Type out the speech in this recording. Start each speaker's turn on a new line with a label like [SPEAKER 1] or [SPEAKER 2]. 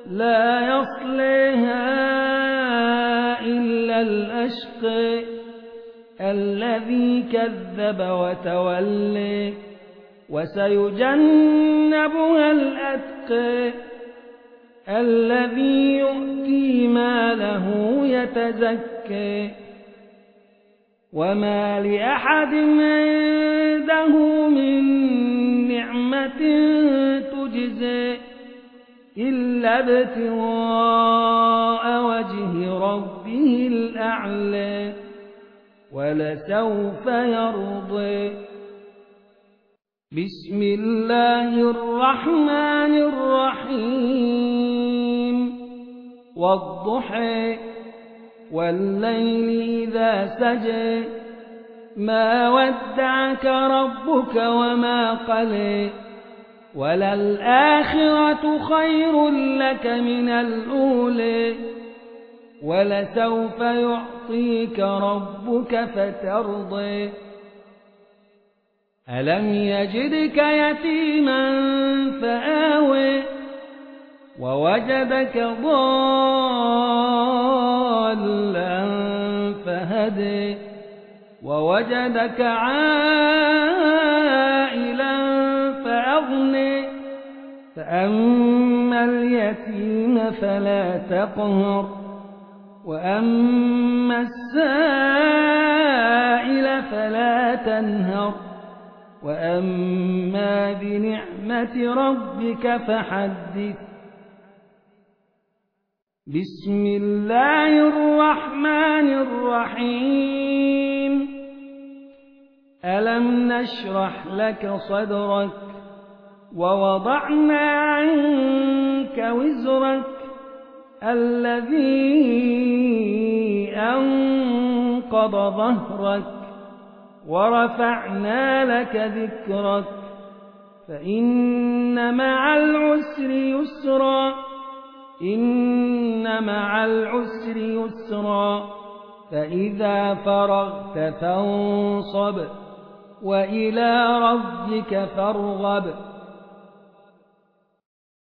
[SPEAKER 1] لا يصليها إلا الأشقى الذي كذب وتولى وسيجنبها الأتقى الذي يؤتي ماله يتزكى وما لأحد عنده من نعمة تجزى إلا ابتغاء وجه ربه الأعلى ولسوف يرضى. بسم الله الرحمن الرحيم والضحى والليل إذا سجى ما ودعك ربك وما قلى وللآخرة خير لك من الأولى ولسوف يعطيك ربك فترضى. ألم يجدك يتيما فآوى ووجدك ضالا فهدى ووجدك عائلا فأغنى فأما اليتيم فلا تقهر وأما السائل فلا تنهر وأما بنعمة ربك فحدث. بسم الله الرحمن الرحيم ألم نشرح لك صدرك ووضعنا عنك وزرك الذي أنقض ظهرك ورفعنا لك ذكرك فإن مع العسر يسرا إن مع العسر يسرا فإذا فرغت فانصب وإلى ربك فارغب.